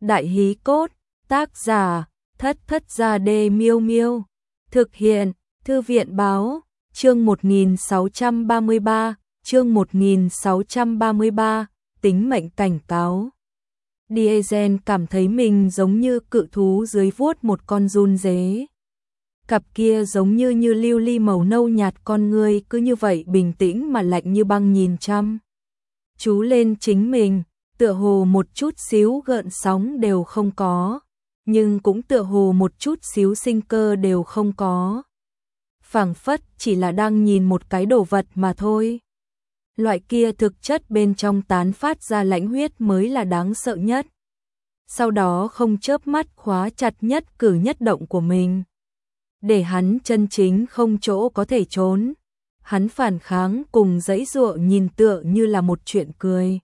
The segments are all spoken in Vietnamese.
Đại hí cốt, tác giả, Thất Thất Gia Đê Miêu Miêu. Thực hiện, Thư viện báo, chương 1633, chương 1633, tính mệnh cảnh cáo. Diesel cảm thấy mình giống như cự thú dưới vuốt một con giun dế. Cặp kia giống như lưu ly màu nâu nhạt con người cứ như vậy bình tĩnh mà lạnh như băng nhìn chăm chú lên chính mình, tựa hồ một chút xíu gợn sóng đều không có, nhưng cũng tựa hồ một chút xíu sinh cơ đều không có. Phảng phất chỉ là đang nhìn một cái đồ vật mà thôi. Loại kia thực chất bên trong tán phát ra lãnh huyết mới là đáng sợ nhất. Sau đó không chớp mắt khóa chặt nhất cử nhất động của mình, để hắn chân chính không chỗ có thể trốn. Hắn phản kháng cùng giãy giụa nhìn tựa như là một chuyện cười.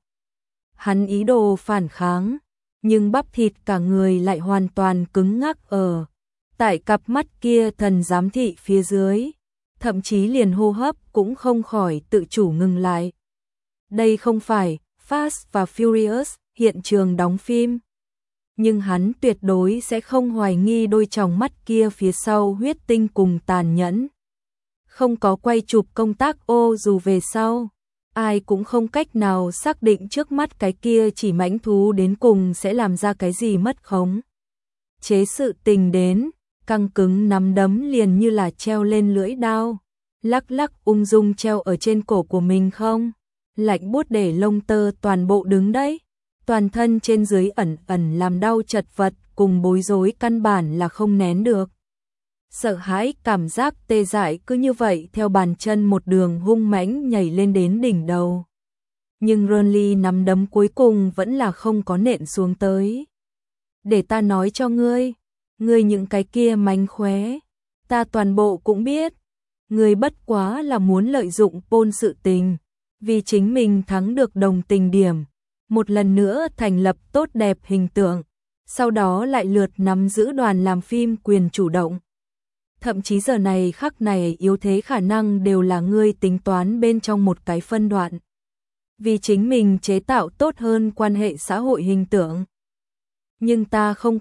Hắn ý đồ phản kháng, nhưng bắp thịt cả người lại hoàn toàn cứng ngắc ở tại cặp mắt kia thần giám thị phía dưới, thậm chí liền hô hấp cũng không khỏi tự chủ ngừng lại. Đây không phải Fast và Furious, hiện trường đóng phim. Nhưng hắn tuyệt đối sẽ không hoài nghi đôi tròng mắt kia phía sau huyết tinh cùng tàn nhẫn. Không có quay chụp công tác ô dù về sau, ai cũng không cách nào xác định trước mắt cái kia chỉ mãnh thú đến cùng sẽ làm ra cái gì mất khống chế sự tình đến, căng cứng nắm đấm liền như là treo lên lưỡi dao, lắc lắc ung dung treo ở trên cổ của mình không, lạnh buốt để lông tơ toàn bộ đứng đấy, toàn thân trên dưới ẩn ẩn làm đau chật vật cùng bối rối căn bản là không nén được. Sợ hãi cảm giác tê dại cứ như vậy theo bàn chân một đường hung mãnh nhảy lên đến đỉnh đầu. Nhưng Ronly nắm đấm cuối cùng vẫn là không có nện xuống tới. Để ta nói cho ngươi những cái kia mánh khóe, ta toàn bộ cũng biết. Ngươi bất quá là muốn lợi dụng Paul sự tình, vì chính mình thắng được đồng tình điểm, một lần nữa thành lập tốt đẹp hình tượng, sau đó lại lượt nắm giữ đoàn làm phim quyền chủ động. Thậm chí giờ này khắc này yếu thế khả năng đều là ngươi tính toán bên trong một cái phân đoạn. Vì chính mình chế tạo tốt hơn quan hệ xã hội hình tượng. Nhưng ta không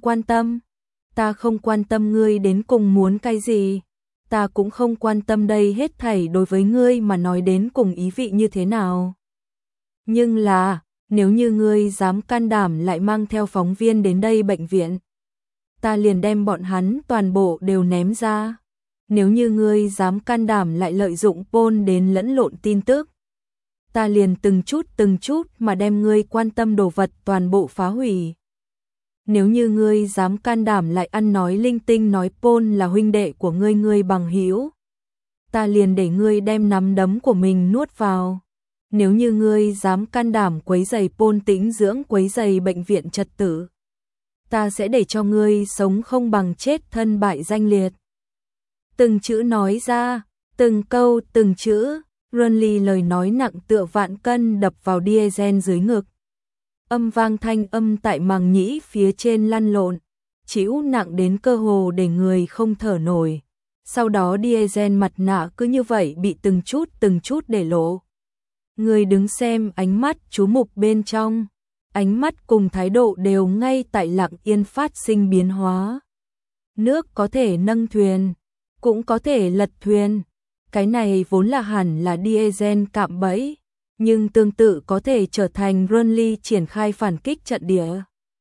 quan tâm ngươi đến cùng muốn cái gì. Ta cũng không quan tâm đây hết thảy đối với ngươi mà nói đến cùng ý vị như thế nào. Nhưng là, nếu như ngươi dám can đảm lại mang theo phóng viên đến đây bệnh viện, ta liền đem bọn hắn toàn bộ đều ném ra. Nếu như ngươi dám can đảm lại lợi dụng Paul đến lẫn lộn tin tức, ta liền từng chút mà đem ngươi quan tâm đồ vật toàn bộ phá hủy. Nếu như ngươi dám can đảm lại ăn nói linh tinh nói Paul là huynh đệ của ngươi bằng hữu, ta liền để ngươi đem nắm đấm của mình nuốt vào. Nếu như ngươi dám can đảm quấy rầy Paul tĩnh dưỡng, quấy rầy bệnh viện trật tự, ta sẽ để cho ngươi sống không bằng chết, thân bại danh liệt. Từng chữ nói ra, từng câu từng chữ, Ronly lời nói nặng tựa vạn cân đập vào Diesel dưới ngực. Âm vang thanh âm tại màng nhĩ phía trên lăn lộn, chịu nặng đến cơ hồ để người không thở nổi. Sau đó Diesel mặt nạ cứ như vậy bị từng chút để lộ. Người đứng xem ánh mắt chú mục bên trong, ánh mắt cùng thái độ đều ngay tại lặng yên phát sinh biến hóa. Nước có thể nâng thuyền, cũng có thể lật thuyền. Cái này vốn là hẳn là Diesel cạm bẫy, nhưng tương tự có thể trở thành Ronly triển khai phản kích trận địa.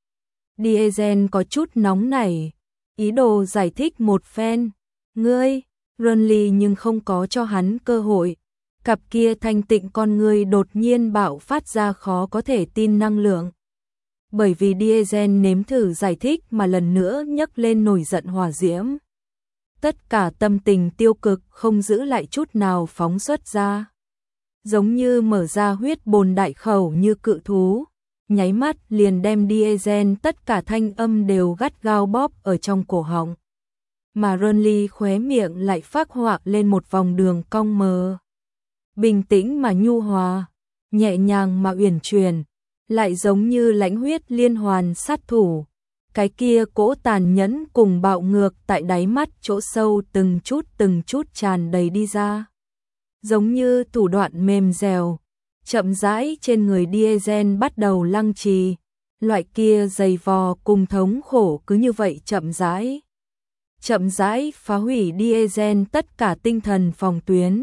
Diesel có chút nóng nảy, ý đồ giải thích một phen. Ngươi, Ronly nhưng không có cho hắn cơ hội. Cặp kia thanh tịnh con ngươi đột nhiên bạo phát ra khó có thể tin năng lượng. Bởi vì Diesel nếm thử giải thích mà lần nữa nhấc lên nổi giận hỏa diễm. Tất cả tâm tình tiêu cực không giữ lại chút nào phóng xuất ra. Giống như mở ra huyết bồn đại khẩu như cự thú, nháy mắt liền đem Diesel tất cả thanh âm đều gắt gao bóp ở trong cổ họng. Mà Ronly khóe miệng lại phác họa lên một vòng đường cong mờ. Bình tĩnh mà nhu hòa, nhẹ nhàng mà uyển chuyển, lại giống như lãnh huyết liên hoàn sát thủ. Cái kia cỗ tàn nhẫn cùng bạo ngược tại đáy mắt chỗ sâu từng chút tràn đầy đi ra. Giống như thủ đoạn mềm dẻo, chậm rãi trên người Diesel bắt đầu lăng trì, loại kia dày vò cùng thống khổ cứ như vậy chậm rãi phá hủy diesel tất cả tinh thần phòng tuyến.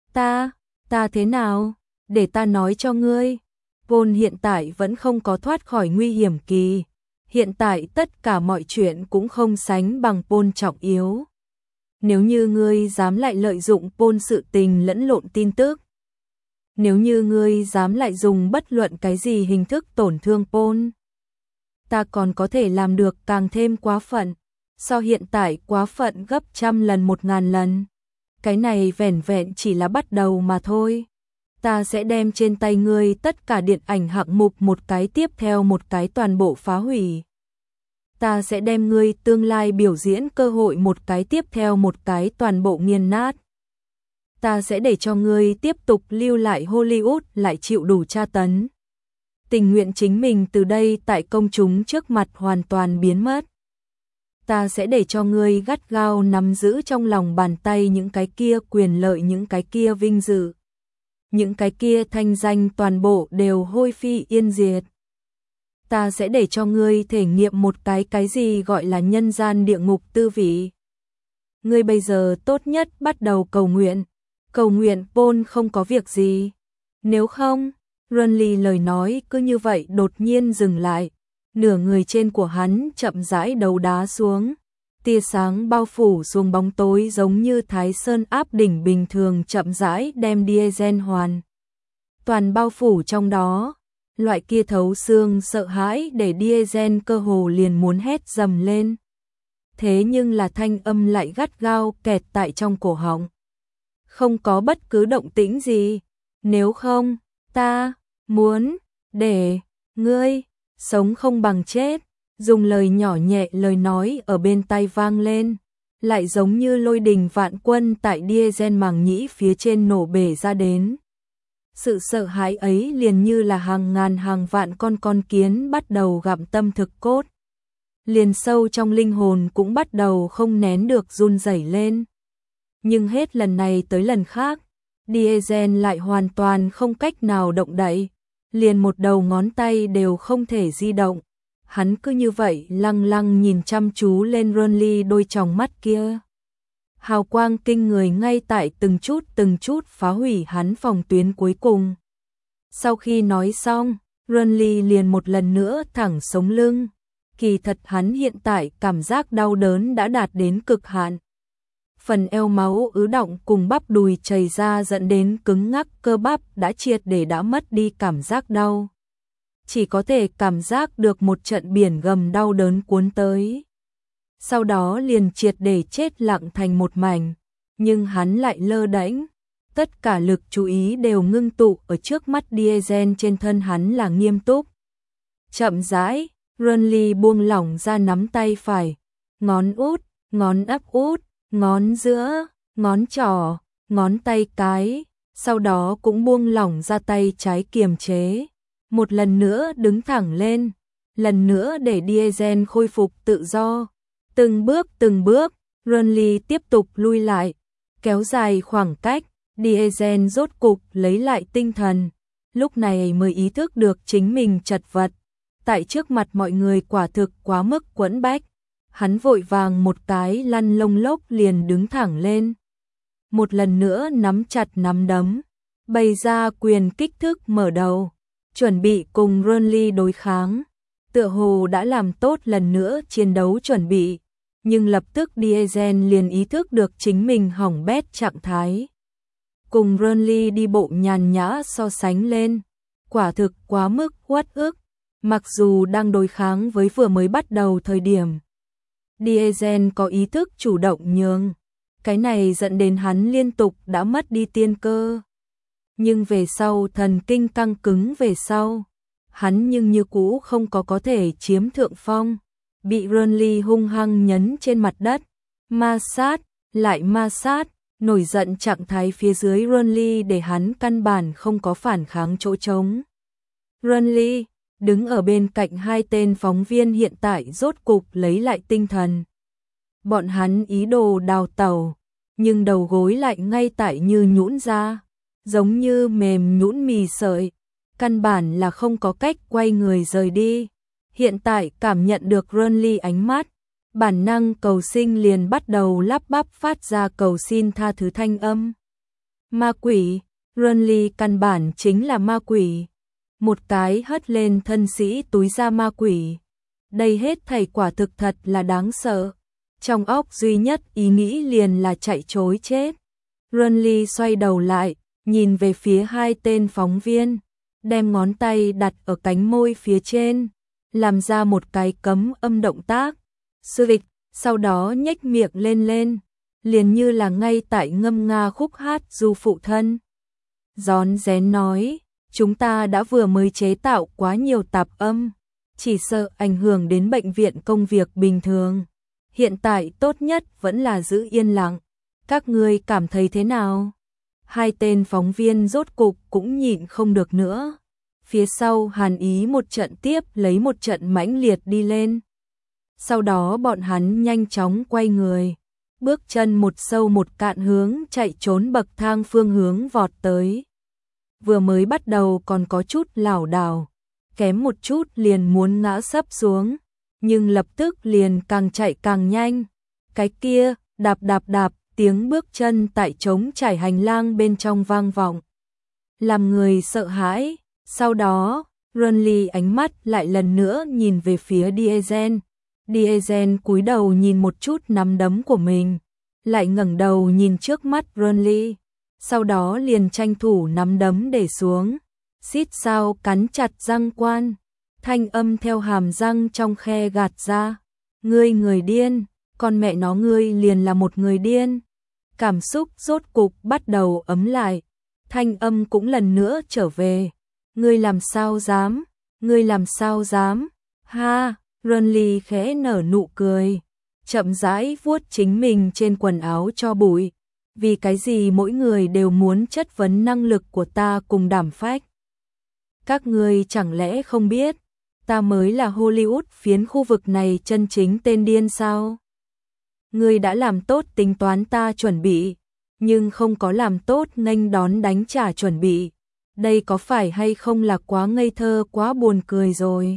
Ta thế nào? Để ta nói cho ngươi. Paul hiện tại vẫn không có thoát khỏi nguy hiểm kỳ. Hiện tại tất cả mọi chuyện cũng không sánh bằng Paul trọng yếu. Nếu như ngươi dám lại lợi dụng Paul sự tình lẫn lộn tin tức. Nếu như ngươi dám lại dùng bất luận cái gì hình thức tổn thương Paul. Ta còn có thể làm được càng thêm quá phận. So hiện tại quá phận gấp 100 lần 1000 lần. Cái này vẻn vẹn chỉ là bắt đầu mà thôi. Ta sẽ đem trên tay ngươi tất cả điện ảnh hạng mục một cái tiếp theo một cái toàn bộ phá hủy. Ta sẽ đem ngươi tương lai biểu diễn cơ hội một cái tiếp theo một cái toàn bộ nghiền nát. Ta sẽ để cho ngươi tiếp tục lưu lại Hollywood lại chịu đủ tra tấn. Tình nguyện chính mình từ đây tại công chúng trước mặt hoàn toàn biến mất. Ta sẽ để cho ngươi gắt gao nắm giữ trong lòng bàn tay những cái kia quyền lợi, những cái kia vinh dự. Những cái kia thanh danh toàn bộ đều hôi phi yên diệt. Ta sẽ để cho ngươi thể nghiệm một cái gì gọi là nhân gian địa ngục tư vị. Ngươi bây giờ tốt nhất bắt đầu cầu nguyện. Cầu nguyện Paul không có việc gì. Nếu không, Runley lời nói cứ như vậy đột nhiên dừng lại. Nửa người trên của hắn chậm rãi đầu đá xuống. Tia sáng bao phủ xuống bóng tối giống như Thái Sơn áp đỉnh bình thường chậm rãi đem diesel hoàn toàn bao phủ trong đó. Loại kia thấu xương sợ hãi để diesel cơ hồ liền muốn hét dầm lên. Thế nhưng là thanh âm lại gắt gao kẹt tại trong cổ họng. Không có bất cứ động tĩnh gì. Nếu không, ta muốn để ngươi sống không bằng chết. Dùng lời nhỏ nhẹ lời nói ở bên tai vang lên. Lại giống như lôi đình vạn quân tại diesel màng nhĩ phía trên nổ bể ra đến. Sự sợ hãi ấy liền như là hàng ngàn hàng vạn con kiến bắt đầu gặm tâm thực cốt. Liền sâu trong linh hồn cũng bắt đầu không nén được run rẩy lên. Nhưng hết lần này tới lần khác, diesel lại hoàn toàn không cách nào động đậy. Liền một đầu ngón tay đều không thể di động. Hắn cứ như vậy lăng lăng nhìn chăm chú lên Runley đôi tròng mắt kia. Hào quang kinh người ngay tại từng chút phá hủy hắn phòng tuyến cuối cùng. Sau khi nói xong, Runley liền một lần nữa thẳng sống lưng. Kỳ thật hắn hiện tại cảm giác đau đớn đã đạt đến cực hạn. Phần eo máu ứ đọng cùng bắp đùi chảy ra dẫn đến cứng ngắc cơ bắp đã triệt để đã mất đi cảm giác đau. Chỉ có thể cảm giác được một trận biển gầm đau đớn cuốn tới. Sau đó liền triệt để chết lặng thành một mảnh, nhưng hắn lại lơ đễnh, tất cả lực chú ý đều ngưng tụ ở trước mắt diesel trên thân hắn là nghiêm túc. Chậm rãi, Runley buông lỏng ra nắm tay phải, ngón út, ngón áp út, ngón giữa, ngón trỏ, ngón tay cái, sau đó cũng buông lỏng ra tay trái kiềm chế. Một lần nữa đứng thẳng lên, lần nữa để diesel khôi phục tự do. Từng bước, Runley tiếp tục lui lại, kéo dài khoảng cách, diesel rốt cục lấy lại tinh thần. Lúc này mới ý thức được chính mình chật vật. Tại trước mặt mọi người quả thực quá mức quẫn bách. Hắn vội vàng một cái lăn lông lốc liền đứng thẳng lên. Một lần nữa nắm chặt nắm đấm, bày ra quyền kích thước mở đầu. Chuẩn bị cùng Runley đối kháng, tựa hồ đã làm tốt lần nữa chiến đấu chuẩn bị, nhưng lập tức diesel liền ý thức được chính mình hỏng bét trạng thái. Cùng Runley đi bộ nhàn nhã so sánh lên, quả thực quá mức uất ức, mặc dù đang đối kháng với vừa mới bắt đầu thời điểm. Diesel có ý thức chủ động nhường, cái này dẫn đến hắn liên tục đã mất đi tiên cơ. Nhưng về sau thần kinh căng cứng về sau, hắn nhưng như cũ không có thể chiếm thượng phong, bị Runley hung hăng nhấn trên mặt đất, ma sát, lại ma sát, nổi giận trạng thái phía dưới Runley để hắn căn bản không có phản kháng chỗ trống. Runley, đứng ở bên cạnh hai tên phóng viên hiện tại rốt cục lấy lại tinh thần. Bọn hắn ý đồ đào tẩu, nhưng đầu gối lại ngay tại như nhũn ra. Giống như mềm nhũn mì sợi, căn bản là không có cách quay người rời đi. Hiện tại cảm nhận được Renly ánh mắt, bản năng cầu sinh liền bắt đầu lắp bắp phát ra cầu xin tha thứ thanh âm. Ma quỷ, Renly căn bản chính là ma quỷ. Một cái hất lên thân sĩ túi ra ma quỷ. Đây hết thảy quả thực thật là đáng sợ. Trong óc duy nhất ý nghĩ liền là chạy trối chết. Renly xoay đầu lại, nhìn về phía hai tên phóng viên, đem ngón tay đặt ở cánh môi phía trên, làm ra một cái cấm âm động tác. Sư vịch, sau đó nhếch miệng lên, liền như là ngay tại ngâm nga khúc hát du phụ thân. Rón rén nói, chúng ta đã vừa mới chế tạo quá nhiều tạp âm, chỉ sợ ảnh hưởng đến bệnh viện công việc bình thường. Hiện tại tốt nhất vẫn là giữ yên lặng. Các ngươi cảm thấy thế nào? Hai tên phóng viên rốt cục cũng nhịn không được nữa. Phía sau hàn ý một trận tiếp lấy một trận mãnh liệt đi lên. Sau đó bọn hắn nhanh chóng quay người, bước chân một sâu một cạn hướng chạy trốn bậc thang phương hướng vọt tới. Vừa mới bắt đầu còn có chút lảo đảo, kém một chút liền muốn ngã sấp xuống, nhưng lập tức liền càng chạy càng nhanh. Cái kia, đạp đạp đạp, tiếng bước chân tại trống trải hành lang bên trong vang vọng, làm người sợ hãi. Sau đó, Renly ánh mắt lại lần nữa nhìn về phía Diesel. Diesel cúi đầu nhìn một chút nắm đấm của mình, lại ngẩng đầu nhìn trước mắt Renly, sau đó liền tranh thủ nắm đấm để xuống, xít sao cắn chặt răng quan, thanh âm theo hàm răng trong khe gạt ra. Ngươi người điên, con mẹ nó ngươi liền là một người điên. Cảm xúc rốt cục bắt đầu ấm lại, thanh âm cũng lần nữa trở về. Ngươi làm sao dám, ngươi làm sao dám, ha. Renly khẽ nở nụ cười, chậm rãi vuốt chính mình trên quần áo cho bụi. Vì cái gì mỗi người đều muốn chất vấn năng lực của ta cùng đảm phách? Các ngươi chẳng lẽ không biết, ta mới là Hollywood phiến khu vực này chân chính tên điên sao? Ngươi đã làm tốt tính toán ta chuẩn bị, nhưng không có làm tốt nghênh đón đánh trả chuẩn bị. Đây có phải hay không là quá ngây thơ quá buồn cười rồi?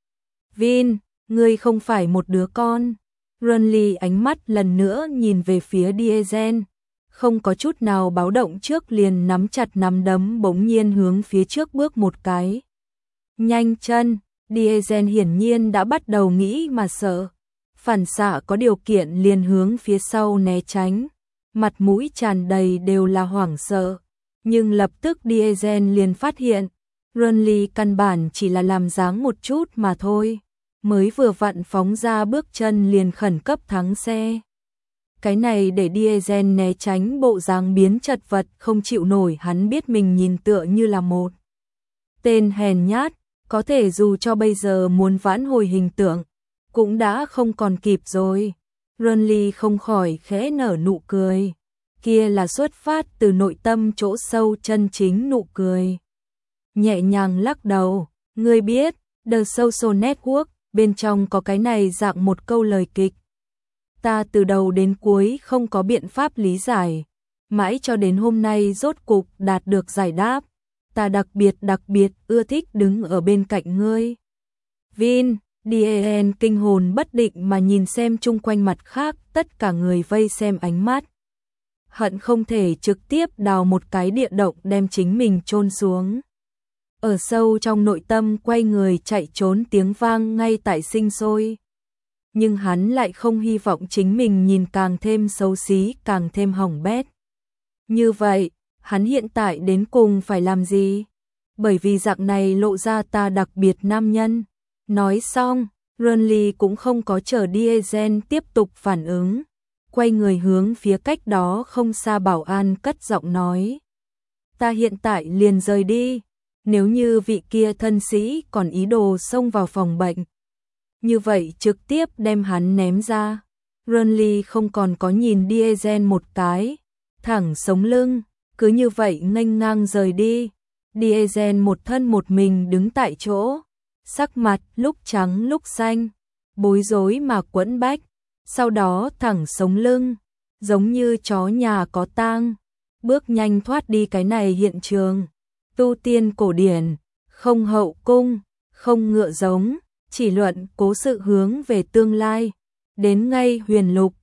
Vin, ngươi không phải một đứa con. Renly ánh mắt lần nữa nhìn về phía Diesel, không có chút nào báo động trước liền nắm chặt nắm đấm bỗng nhiên hướng phía trước bước một cái. Nhanh chân, Diesel hiển nhiên đã bắt đầu nghĩ mà sợ. Phản xạ có điều kiện liền hướng phía sau né tránh. Mặt mũi tràn đầy đều là hoảng sợ. Nhưng lập tức Diesel liền phát hiện, Renly căn bản chỉ là làm dáng một chút mà thôi. Mới vừa vặn phóng ra bước chân liền khẩn cấp thắng xe. Cái này để Diesel né tránh bộ dáng biến chật vật không chịu nổi, hắn biết mình nhìn tựa như là một tên hèn nhát, có thể dù cho bây giờ muốn vãn hồi hình tượng, cũng đã không còn kịp rồi. Renly không khỏi khẽ nở nụ cười, kia là xuất phát từ nội tâm chỗ sâu chân chính nụ cười. Nhẹ nhàng lắc đầu, ngươi biết, The Social Network, bên trong có cái này dạng một câu lời kịch. Ta từ đầu đến cuối không có biện pháp lý giải, mãi cho đến hôm nay rốt cục đạt được giải đáp. Ta đặc biệt ưa thích đứng ở bên cạnh ngươi. Vin, Dien kinh hồn bất định mà nhìn xem chung quanh mặt khác, tất cả người vây xem ánh mắt. Hận không thể trực tiếp đào một cái địa động đem chính mình chôn xuống. Ở sâu trong nội tâm quay người chạy trốn tiếng vang ngay tại sinh sôi. Nhưng hắn lại không hy vọng chính mình nhìn càng thêm xấu xí, càng thêm hỏng bét. Như vậy, hắn hiện tại đến cùng phải làm gì? Bởi vì dạng này lộ ra ta đặc biệt nam nhân. Nói xong, Renly cũng không có chờ Diesel tiếp tục phản ứng. Quay người hướng phía cách đó không xa bảo an cất giọng nói. Ta hiện tại liền rời đi. Nếu như vị kia thân sĩ còn ý đồ xông vào phòng bệnh, như vậy trực tiếp đem hắn ném ra. Renly không còn có nhìn Diesel một cái, thẳng sống lưng, cứ như vậy nghênh ngang rời đi. Diesel một thân một mình đứng tại chỗ, sắc mặt lúc trắng lúc xanh, bối rối mà quẫn bách, sau đó thẳng sống lưng, giống như chó nhà có tang, bước nhanh thoát đi cái này hiện trường. Tu tiên cổ điển, không hậu cung, không ngựa giống, chỉ luận cố sự hướng về tương lai. Đến ngay huyền lục,